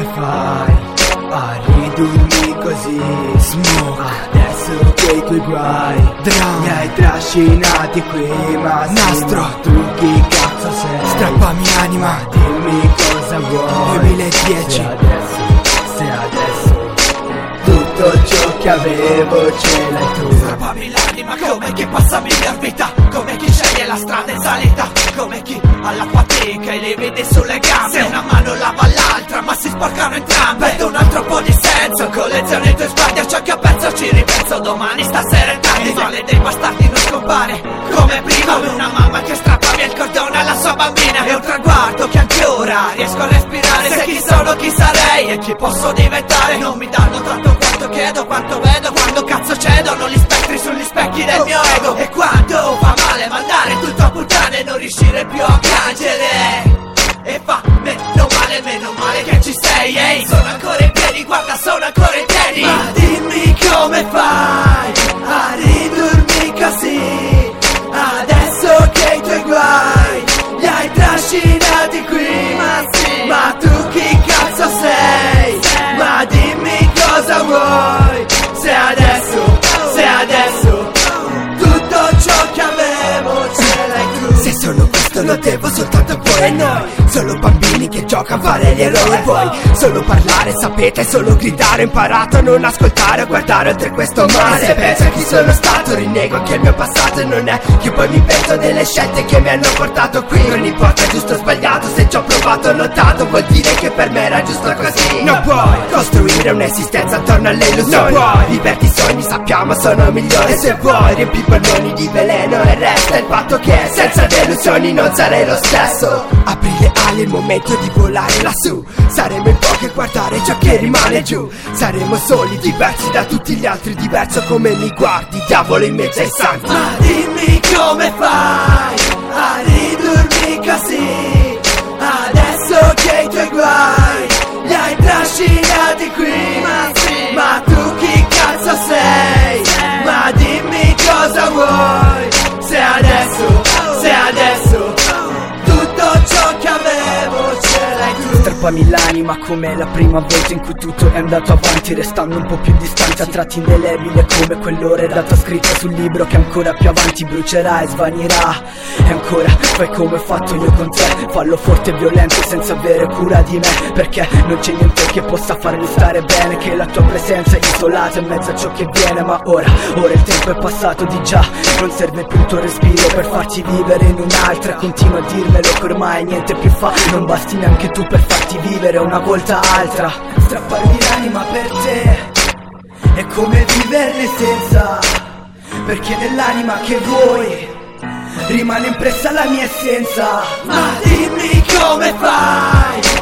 fai a ridurmi così? Smoke. Adesso che i tuoi guai mi hai trascinati qui, ma Nastro. tu chi cazzo sei? Strappami l'anima. Dimmi cosa vuoi. 2010. Se adesso tutto ciò che avevo ce l'hai tu. Strappami l'anima come chi passa miglior vita, come chi sceglie la strada in salita, come chi alla fatica e le vede sulle gambe. Se una mano lava l'altra ma si sporcano entrambe. Perdo un altro po' di senso, colleziono i tuoi sguardi. A ciò che ho perso ci ripenso domani, stasera è tardi. Il male dei bastardi non scompare come prima, come una mamma che strappa via il cordone alla sua bambina. È un traguardo che anche ora riesco a respirare. Se chi sono, chi sarei e chi posso diventare. Non mi danno tanto quanto chiedo, quanto vedo, quando cazzo cedono gli spettri sugli specchi del mio ego. E quando fa male mandare tutto a puttane e non riuscire più a piangere. E fa meno male che ci sei, ehi. Sono ancora in piedi, guarda, sono ancora in piedi. Ma dimmi come fai a ridurmi così, adesso che i tuoi guai li hai trascinati qui. Ma tu chi cazzo sei? Ma dimmi cosa vuoi. Se adesso tutto ciò che avevo ce l'hai tu. Se solo questo lo devo soltanto a voi e noi. Solo bambini che giocano a fare gli eroi. Voi solo parlare sapete, solo gridare. Ho imparato a non ascoltare, a guardare oltre questo mare. Se penso a chi sono stato, rinnego anche il mio passato. E non è che poi mi invento delle scelte che mi hanno portato qui. Non importa giusto o sbagliato, se ci ho provato e lottato, vuol dire che per me era giusto così. Non puoi costruire un'esistenza attorno alle illusioni. Non puoi viverti i sogni, sappiamo sono migliori. E se vuoi riempi i palloni di veleno e resta il fatto che senza delusioni non sarei lo stesso. Apri le ali, è il momento di volare lassù. Saremo in pochi a guardare ciò che rimane giù. Saremo soli, diversi da tutti gli altri. Diverso come mi guardi, diavolo in mezzo ai santi. Ma dimmi come fai a ridurmi così, adesso che i tuoi guai li hai trascinati qui. Ma tu chi cazzo sei? Ma dimmi cosa vuoi. Se adesso tutto ciò che avevo ce l'hai tu. Strappami l'anima come la prima volta in cui tutto è andato avanti, restando un po' più distanti, a tratti indelebile come quell'ora data scritta sul libro che ancora più avanti brucerà e svanirà. E ancora fai come ho fatto io con te, fallo forte e violento senza avere cura di me, perché non c'è niente che possa farmi stare bene che la tua presenza isolata in mezzo a ciò che viene. Ma ora il tempo è passato di già, non serve più il tuo respiro per farci vivere in un'altra. Continua a dirmelo che ormai niente più fa, non basti neanche tu per farti vivere una volta altra. Strapparmi l'anima per te è come viverne senza, perché nell'anima che vuoi rimane impressa la mia essenza. Ma dimmi come fai